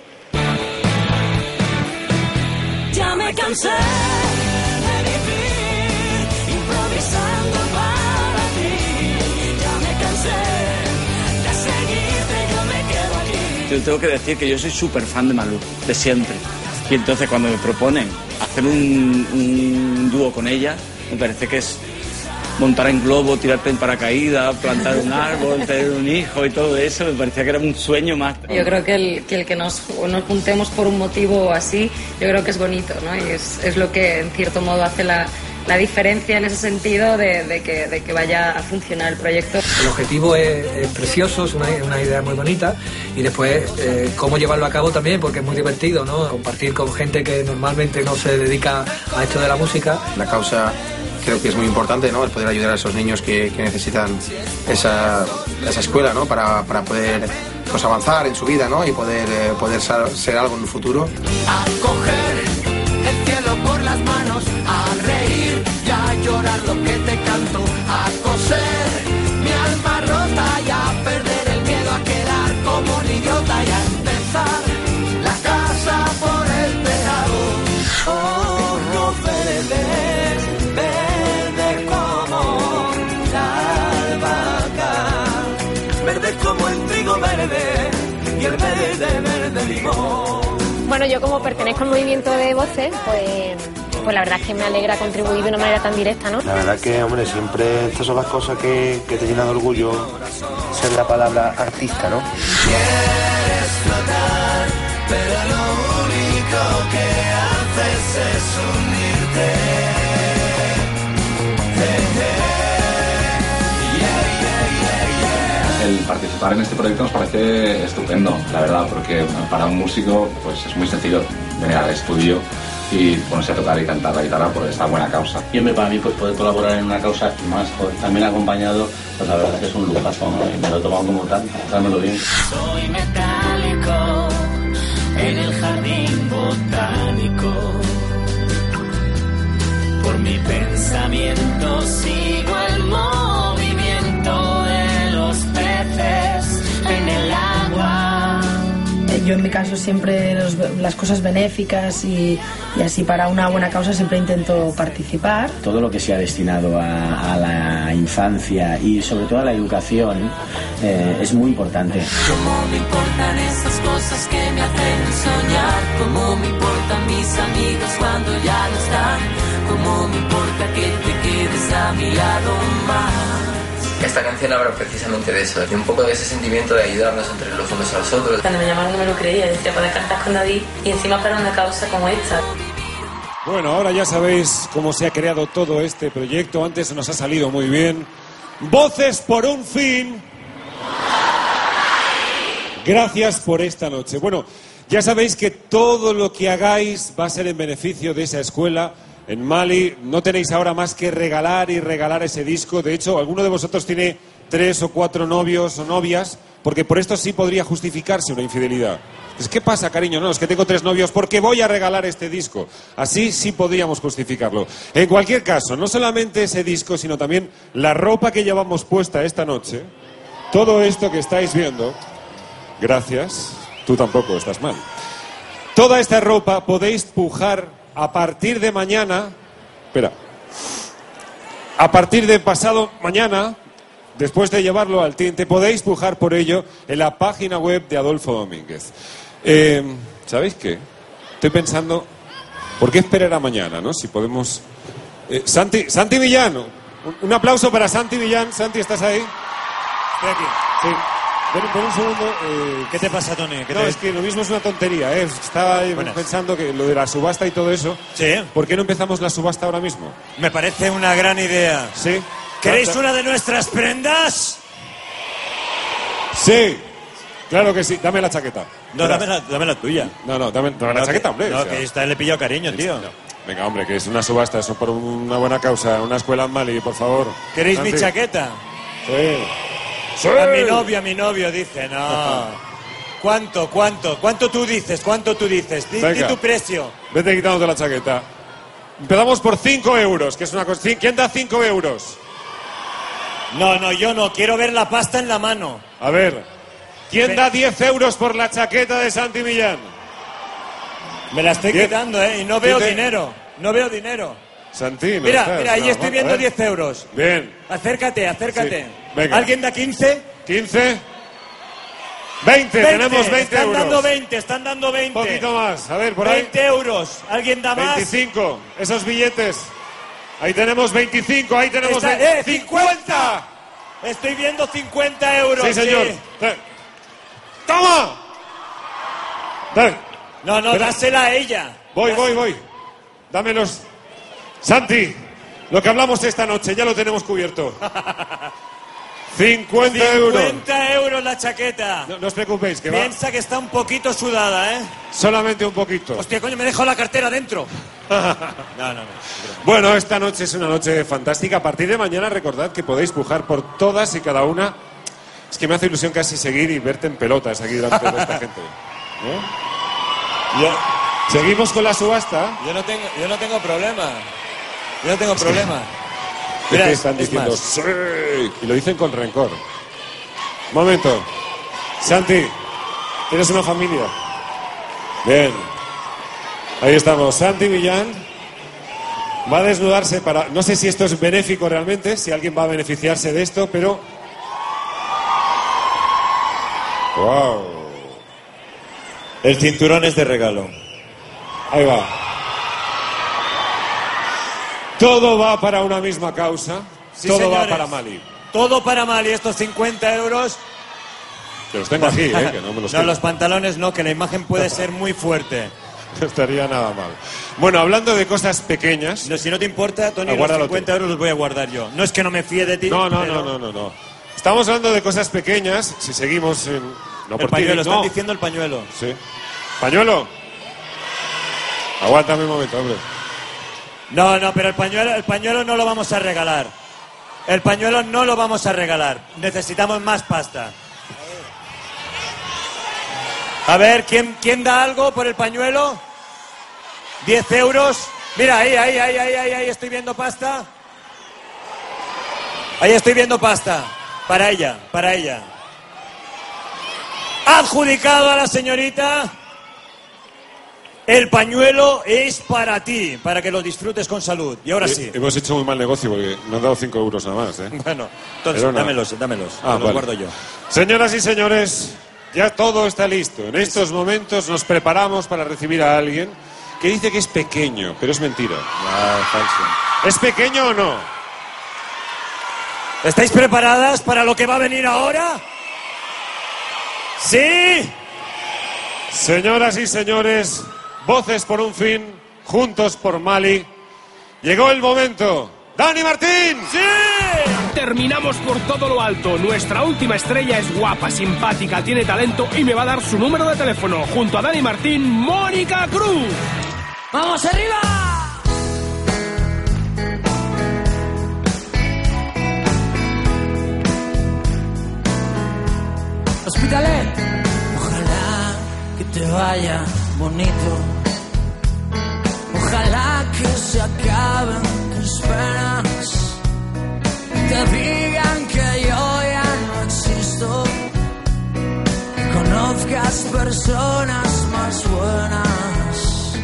[SPEAKER 7] Ya me cansé de vivir improvisando para ti. Ya me cansé de seguirte, yo me quedo aquí.
[SPEAKER 11] Yo tengo que decir que yo soy súper fan de Malú, de siempre. Y entonces cuando me proponen hacer un, un dúo con ella, me parece que es montar en globo, tirarte en paracaídas, plantar un árbol, tener un hijo y todo eso, me parecía que era un sueño más.
[SPEAKER 12] Yo creo que el que, el que nos, nos juntemos por un motivo así, yo creo que es bonito, ¿no? Y es, es lo que en cierto modo hace la, la diferencia en ese sentido de, de, que, de que vaya a funcionar el proyecto.
[SPEAKER 13] El objetivo es, es precioso, es una, una idea muy bonita y después eh, cómo llevarlo a cabo también, porque es muy divertido, ¿no? Compartir con gente que normalmente no se dedica a esto de la música.
[SPEAKER 14] La causa
[SPEAKER 2] creo que es muy importante, ¿no? El poder ayudar a esos niños que, que necesitan esa, esa escuela, ¿no? Para, para poder pues, avanzar en su vida, ¿no? Y poder, eh, poder ser, ser algo en el futuro.
[SPEAKER 9] A coger el cielo por las manos, a reír y a llorar lo que te canto, a coser mi alma rota y a perder el miedo a quedar como un idiota y a empezar la casa por el tejado. Oh, no verdes, verde como la albahaca, verde como el trigo verde y el verde, verde limón.
[SPEAKER 6] Bueno, yo como pertenezco al movimiento de voces, pues, pues la verdad es que me alegra contribuir de una manera tan directa, ¿no?
[SPEAKER 8] La verdad que, hombre, siempre estas son las cosas que, que te llenan de orgullo, ser la palabra artista, ¿no?
[SPEAKER 9] Quieres flotar, pero lo único que haces es hundirte.
[SPEAKER 14] El participar en este proyecto nos parece estupendo, la verdad, porque para un músico pues es muy sencillo venir al estudio y ponerse a tocar y cantar la guitarra por esta buena causa.
[SPEAKER 15] Y hombre, para mí pues poder colaborar en una causa y más pues, también acompañado, pues la verdad es que es un lujazo, ¿no? Y me lo he tomado como tal, pasármelo bien.
[SPEAKER 9] Soy metálico en el jardín botánico. Por mi pensamiento sigo el movimiento de los peces en el agua.
[SPEAKER 17] Yo en mi caso siempre los, las cosas benéficas y, y así para una buena causa siempre intento participar.
[SPEAKER 18] Todo lo que sea destinado a, a la infancia y sobre todo a la educación eh, es muy importante.
[SPEAKER 9] Cómo me importan esas cosas que me hacen soñar, cómo me importan mis amigos cuando ya no están, cómo me importa que te quedes a mi lado más.
[SPEAKER 28] Esta canción habla precisamente de eso, de un poco de ese sentimiento de ayudarnos entre los unos a los otros.
[SPEAKER 12] Cuando me llamaron no me lo creía, decía poder cantar con David y encima para una causa como esta.
[SPEAKER 1] Bueno, ahora ya sabéis cómo se ha creado todo este proyecto. Antes nos ha salido muy bien. Voces por un fin. Gracias por esta noche. Bueno, ya sabéis que todo lo que hagáis va a ser en beneficio de esa escuela. En Mali no tenéis ahora más que regalar y regalar ese disco. De hecho, alguno de vosotros tiene tres o cuatro novios o novias, porque por esto sí podría justificarse una infidelidad. Pues, ¿qué pasa, cariño? No, es que tengo tres novios porque voy a regalar este disco. Así sí podríamos justificarlo. En cualquier caso, no solamente ese disco, sino también la ropa que llevamos puesta esta noche. Todo esto que estáis viendo, gracias, tú tampoco estás mal. Toda esta ropa podéis pujar a partir de mañana, espera, a partir de pasado mañana, después de llevarlo al tinte, podéis pujar por ello en la página web de Adolfo Domínguez. Eh, ¿Sabéis qué? Estoy pensando, ¿por qué esperar a mañana, no? Si podemos... Eh, Santi, Santi Villano, un, un aplauso para Santi Villán. Santi, ¿estás ahí?
[SPEAKER 20] Estoy aquí.
[SPEAKER 1] Sí. Ven, ven un segundo. Eh...
[SPEAKER 20] ¿Qué te pasa, Tony? ¿Qué
[SPEAKER 1] no,
[SPEAKER 20] te...
[SPEAKER 1] es que lo mismo es una tontería, ¿eh? Estaba
[SPEAKER 20] Buenas.
[SPEAKER 1] pensando que lo de la subasta y todo eso.
[SPEAKER 20] Sí.
[SPEAKER 1] ¿Por qué no empezamos la subasta ahora mismo?
[SPEAKER 20] Me parece una gran idea.
[SPEAKER 1] ¿Sí?
[SPEAKER 20] ¿Queréis
[SPEAKER 1] Claro.
[SPEAKER 20] una de nuestras prendas?
[SPEAKER 1] Sí. Claro que sí. Dame la chaqueta.
[SPEAKER 20] No, dame la, dame la tuya.
[SPEAKER 1] No, no, dame, dame la
[SPEAKER 20] No,
[SPEAKER 1] chaqueta,
[SPEAKER 20] que-
[SPEAKER 1] hombre.
[SPEAKER 20] No,
[SPEAKER 1] o sea.
[SPEAKER 20] que esta le he pillado cariño, tío.
[SPEAKER 1] No. Venga, hombre, que es una subasta, eso por una buena causa, una escuela en Mali, por favor.
[SPEAKER 20] ¿Queréis mi
[SPEAKER 1] Santi.
[SPEAKER 20] chaqueta?
[SPEAKER 1] Sí. Sí.
[SPEAKER 20] A mi novio, a mi novio, dice, no. ¿Cuánto, cuánto? ¿Cuánto tú dices? ¿Cuánto tú dices? Di, di
[SPEAKER 1] Venga.
[SPEAKER 20] tu precio.
[SPEAKER 1] Vete quitándote la chaqueta. Empezamos por cinco euros, que es una cosa... ¿Quién da cinco euros?
[SPEAKER 20] No, no, yo no. Quiero ver la pasta en la mano.
[SPEAKER 1] A ver. ¿Quién
[SPEAKER 20] Ve-
[SPEAKER 1] da diez euros por la chaqueta de Santi Millán?
[SPEAKER 20] Me la estoy
[SPEAKER 1] ¿Quién?
[SPEAKER 20] quitando, ¿eh? Y no veo
[SPEAKER 1] ¿Quién te-
[SPEAKER 20] dinero. No veo dinero.
[SPEAKER 1] Santi, no
[SPEAKER 20] Mira,
[SPEAKER 1] estás,
[SPEAKER 20] mira, ahí
[SPEAKER 1] no,
[SPEAKER 20] estoy
[SPEAKER 1] a
[SPEAKER 20] viendo
[SPEAKER 1] ver.
[SPEAKER 20] diez euros.
[SPEAKER 1] Bien.
[SPEAKER 20] Acércate, acércate.
[SPEAKER 1] Sí. Venga.
[SPEAKER 20] ¿Alguien da quince?
[SPEAKER 1] ¿quince? veinte, tenemos veinte
[SPEAKER 20] están
[SPEAKER 1] euros.
[SPEAKER 20] dando veinte, están dando veinte.
[SPEAKER 1] Un poquito más, a ver, por ahí.
[SPEAKER 20] veinte euros. ¿Alguien da más?
[SPEAKER 1] veinticinco, esos billetes. Ahí tenemos veinticinco, ahí tenemos
[SPEAKER 20] Está-
[SPEAKER 1] veinte.
[SPEAKER 20] ¡Eh, cincuenta! Estoy viendo cincuenta euros.
[SPEAKER 1] Sí, señor. Eh. ¡Toma! Ven.
[SPEAKER 20] No, no,
[SPEAKER 1] Espera.
[SPEAKER 20] dásela a ella.
[SPEAKER 1] Voy, voy, voy. Dámelos. Santi, lo que hablamos esta noche ya lo tenemos cubierto. cincuenta euros.
[SPEAKER 20] cincuenta euros la chaqueta.
[SPEAKER 1] No, no os preocupéis, que
[SPEAKER 20] Piensa
[SPEAKER 1] va.
[SPEAKER 20] que está un poquito sudada, ¿eh?
[SPEAKER 1] Solamente un poquito.
[SPEAKER 20] Hostia, coño, me he dejado la cartera dentro. No, no, no.
[SPEAKER 1] Bueno, esta noche es una noche fantástica. A partir de mañana recordad que podéis pujar por todas y cada una. Es que me hace ilusión casi seguir y verte en pelotas aquí delante de esta gente. ¿Eh?
[SPEAKER 20] Yo,
[SPEAKER 1] Seguimos con la subasta.
[SPEAKER 20] yo, no tengo, yo no tengo problema. Yo no tengo problema.
[SPEAKER 1] Es
[SPEAKER 20] Mira,
[SPEAKER 1] que
[SPEAKER 20] es-
[SPEAKER 1] están
[SPEAKER 20] es
[SPEAKER 1] diciendo
[SPEAKER 20] más.
[SPEAKER 1] sí, y lo dicen con rencor. Momento. Santi, ¿tienes una familia? Bien. Ahí estamos. Santi Millán va a desnudarse para... No sé si esto es benéfico realmente, si alguien va a beneficiarse de esto, pero... ¡Wow!
[SPEAKER 20] El cinturón es de regalo.
[SPEAKER 1] Ahí va. Todo va para una misma causa.
[SPEAKER 20] Sí,
[SPEAKER 1] Todo va
[SPEAKER 20] señores.
[SPEAKER 1] para Mali.
[SPEAKER 20] Todo para Mali, estos cincuenta euros.
[SPEAKER 1] Que los tengo aquí, ¿eh? Que no me los
[SPEAKER 20] No,
[SPEAKER 1] quito.
[SPEAKER 20] los pantalones no, que la imagen puede ser muy fuerte.
[SPEAKER 1] No estaría nada mal. Bueno, hablando de cosas pequeñas...
[SPEAKER 20] No, si no te importa, Tony, los
[SPEAKER 1] Aguárdalo
[SPEAKER 20] cincuenta euros los voy a guardar yo. No es que no me fíe de ti.
[SPEAKER 1] No, no,
[SPEAKER 20] pero-
[SPEAKER 1] no, no, no, no. Estamos hablando de cosas pequeñas. Si seguimos en... No,
[SPEAKER 20] El
[SPEAKER 1] por ti,
[SPEAKER 20] pañuelo,
[SPEAKER 1] no.
[SPEAKER 20] están diciendo el pañuelo.
[SPEAKER 1] Sí. ¿Pañuelo? Aguántame un momento, hombre.
[SPEAKER 20] No, no, pero el pañuelo, el pañuelo no lo vamos a regalar. El pañuelo no lo vamos a regalar. Necesitamos más pasta. A ver, ¿quién, quién da algo por el pañuelo? ¿Diez euros? Mira, ahí, ahí, ahí, ahí, ahí, ahí estoy viendo pasta. Ahí estoy viendo pasta. Para ella, para ella. Adjudicado a la señorita. El pañuelo es para ti, para que lo disfrutes con salud. Y ahora
[SPEAKER 1] Eh,
[SPEAKER 20] sí.
[SPEAKER 1] Hemos hecho muy mal negocio porque me han dado cinco euros nada más, ¿eh?
[SPEAKER 20] Bueno, entonces
[SPEAKER 1] Pero no.
[SPEAKER 20] dámelos, dámelos.
[SPEAKER 1] Ah,
[SPEAKER 20] me los
[SPEAKER 1] vale.
[SPEAKER 20] guardo yo.
[SPEAKER 1] Señoras y señores, ya todo está listo. En estos momentos nos preparamos para recibir a alguien que dice que es pequeño, pero es mentira. ¿Es pequeño o no?
[SPEAKER 20] ¿Estáis preparadas para lo que va a venir ahora? ¡Sí!
[SPEAKER 1] Señoras y señores, voces por un fin, juntos por Mali. Llegó el momento. ¡Dani Martín!
[SPEAKER 20] ¡Sí!
[SPEAKER 3] Terminamos por todo lo alto. Nuestra última estrella es guapa, simpática, tiene talento y me va a dar su número de teléfono. Junto a Dani Martín, Mónica Cruz.
[SPEAKER 7] ¡Vamos arriba!
[SPEAKER 19] Hospitalet. Ojalá que te vaya bonito. Ojalá que se acaben tus penas. Te digan que yo ya no existo. Que conozcas personas más buenas.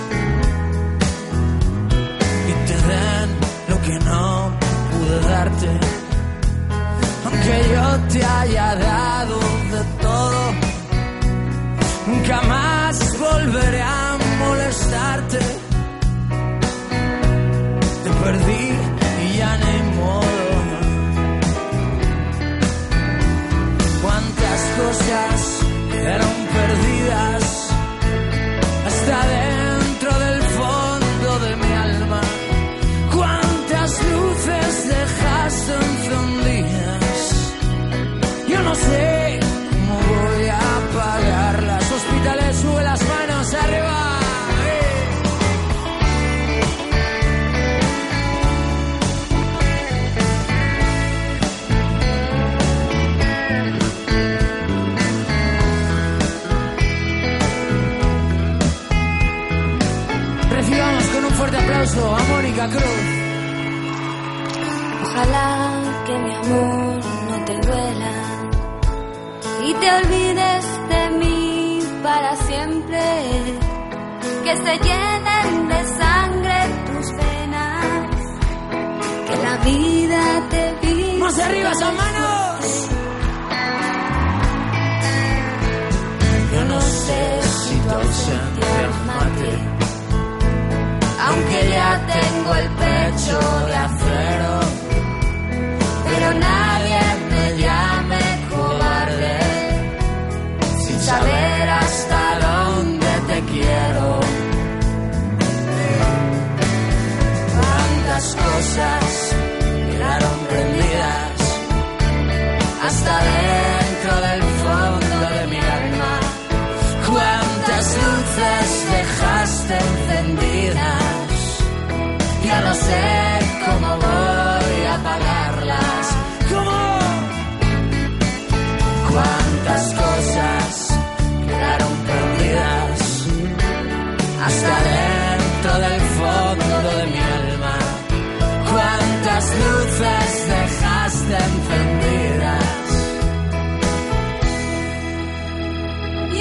[SPEAKER 19] Y te den lo que no pude darte. Aunque yo te haya dado de todo, nunca más volveré a molestarte. Te perdí y ya no hay modo. Cuántas cosas quedaron perdidas hasta dentro del fondo de mi alma. Cuántas luces dejaste encendidas. Yo no sé cómo voy a apagarlas. Hospitales, sube las manos arriba. Recibamos con un fuerte aplauso a Mónica Cruz.
[SPEAKER 10] Ojalá que mi amor no te duela y te olvides de mí para siempre. Que se llenen de sangre tus venas. Que la vida te vista.
[SPEAKER 19] ¡Más arriba esas manos! Yo no sé si tu ausencia mate. Aunque ya tengo el pecho de acero, pero nadie me llame cobarde, sin saber hasta dónde te quiero. Cuántas cosas quedaron prendidas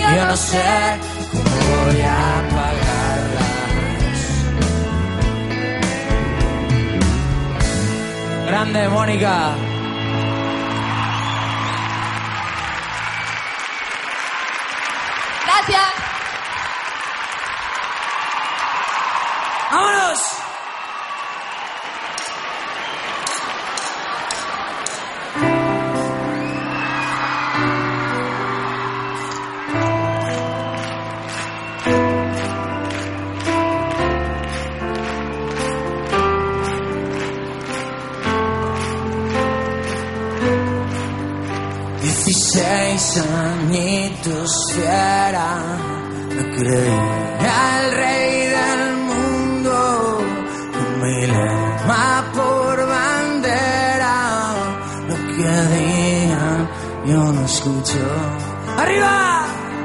[SPEAKER 19] Yo no sé cómo voy a pagarlas. Grande, Mónica.
[SPEAKER 10] Gracias.
[SPEAKER 19] ¡Vámonos! Dieciséis añitos fiera, me creía el rey del mundo, con mi lema por bandera, lo que digan yo no escucho. ¡Arriba!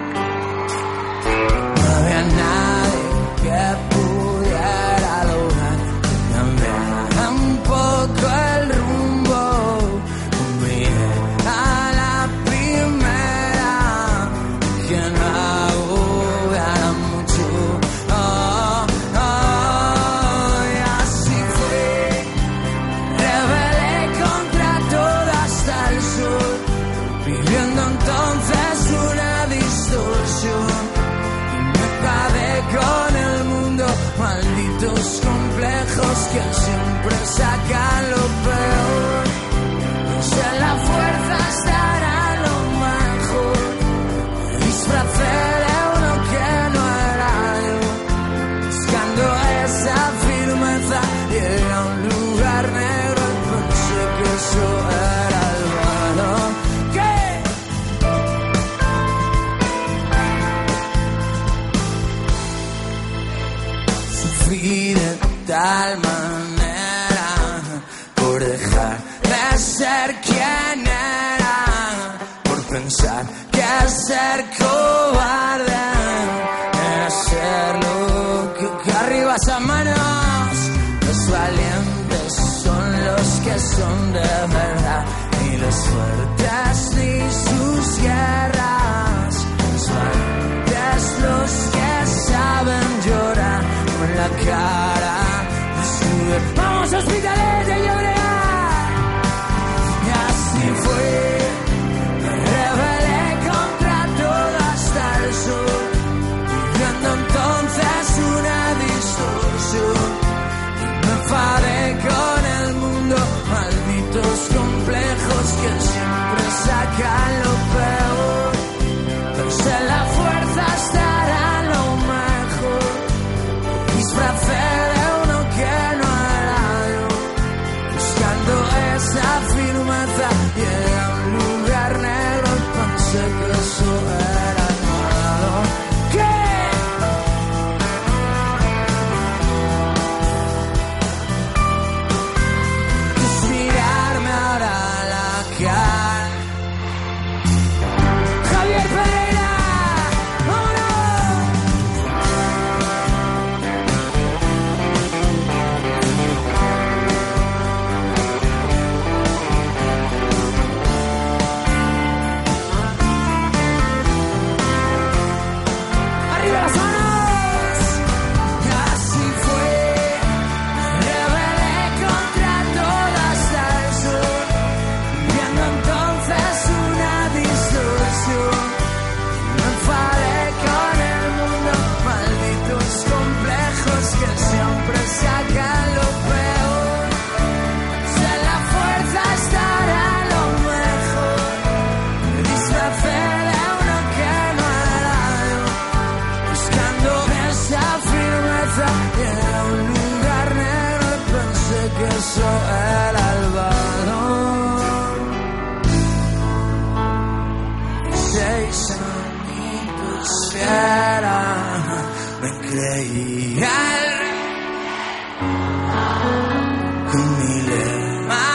[SPEAKER 19] No había nadie que pudiera lograr que cambiara un poco el rumbo, con mi a la primera, que no agobiara mucho. Oh, oh, y así fui, rebelé contra todo hasta el sur, viviendo entonces una distorsión, y me pagué con el mundo, malditos complejos que siempre sacan lo peor. No sé, la fuerza estará lo mejor, me disfracé de uno que no era yo, buscando esa firmeza, llegué a un lugar negro y pensé que eso era el valor. ¿Qué? Sufrí de tal manera por dejar de ser quien era, por pensar que ser cobarde era ser lo que, que arriba esas manos. Los valientes son los que son de verdad, ni los fuertes ni sus guerras. Los valientes los que saben llorar con la cara de su... ¡Vamos, Hospitalet de Llobregat! Y así fue, me rebelé contra todo hasta el sur, viviendo entonces una distorsión, y me enfadé con el mundo, malditos complejos que siempre sacan lo peor. Pensé, la fuerza estará lo mejor, disfracé de uno que no era yo, buscando esa firmeza, llegué a un lugar negro y pensé que eso era malo. ¿Qué? Es mirarme ahora a la cara. Javier Pereira, vámonos. ¡Arriba las manos! Y así fue, rebelé contra todo hasta el sur, viendo entonces una distorsión, me enfadé con el mundo, malditos complejos que siempre sacan lo peor. Si la fuerza estará lo mejor, me disfracé de uno que no era yo, buscando esa firmeza, llegué a un lugar negro y pensé que eso era el valor. Seis añitos fiera, me creía el rey, con mi lema.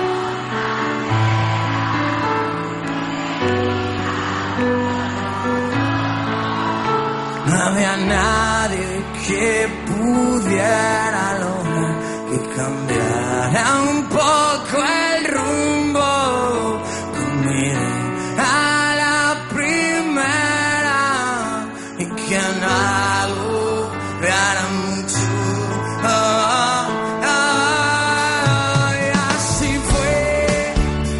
[SPEAKER 19] No había nadie que pudiera lograr que cambiara un poco el rumbo, con mi a la primera,
[SPEAKER 9] que nada durará mucho. Oh, oh, oh, y así fue.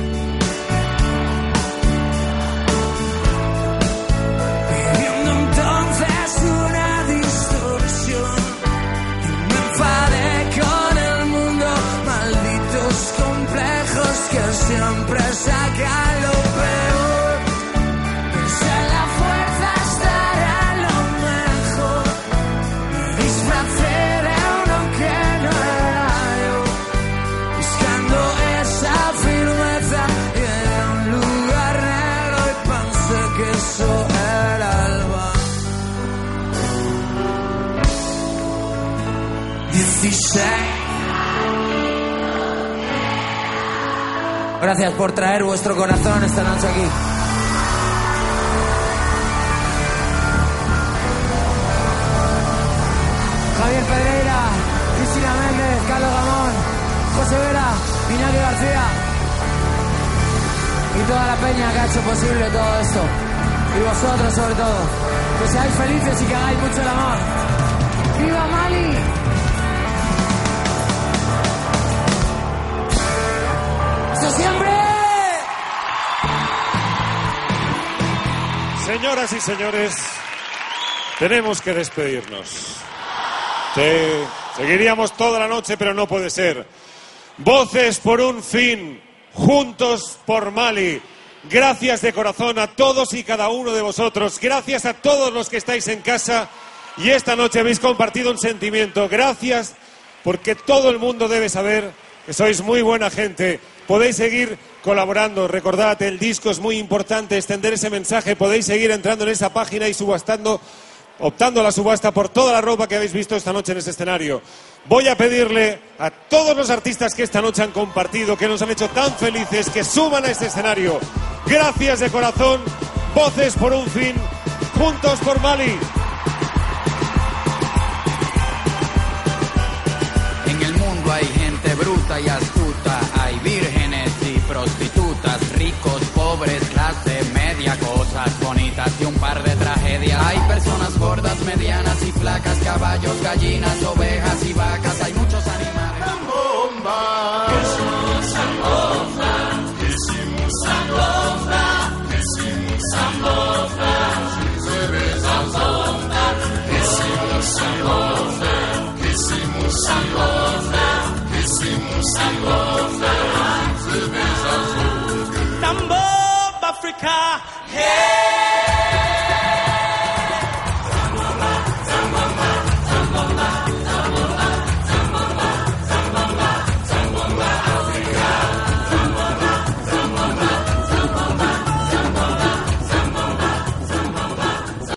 [SPEAKER 9] Viviendo entonces una distorsión, y me enfadé con el mundo, malditos complejos que siempre sacan lo peor. Pensé en la fuerza estará lo mejor, me disfracé de uno que no era yo, buscando esa firmeza y en un lugar negro, y pensé que eso era el bar. dieciséis. Gracias por traer vuestro corazón esta noche aquí. Javier Pedreira, Cristina Méndez, Carlos Gamón, José Vera, Iñaki García y toda la peña que ha hecho posible todo esto. Y vosotros sobre todo. Que seáis felices y que hagáis mucho el amor. ¡Viva Mali! ¡Hasta siempre!
[SPEAKER 1] Señoras y señores, tenemos que despedirnos. Sí, seguiríamos toda la noche, pero no puede ser. Voces por un fin, juntos por Mali. Gracias de corazón a todos y cada uno de vosotros. Gracias a todos los que estáis en casa y esta noche habéis compartido un sentimiento. Gracias, porque todo el mundo debe saber que sois muy buena gente. Podéis seguir colaborando. Recordad, el disco es muy importante, extender ese mensaje. Podéis seguir entrando en esa página y subastando, optando a la subasta por toda la ropa que habéis visto esta noche en ese escenario. Voy a pedirle a todos los artistas que esta noche han compartido, que nos han hecho tan felices, que suban a este escenario. Gracias de corazón. Voces por un fin, juntos por Mali.
[SPEAKER 16] En el mundo hay gente bruta y astuta, hay vírgenes y prostitutas, ricos, pobres, clase media, cosas bonitas y un par de tragedias. Hay personas gordas, medianas y flacas, caballos, gallinas, ovejas y vacas, hay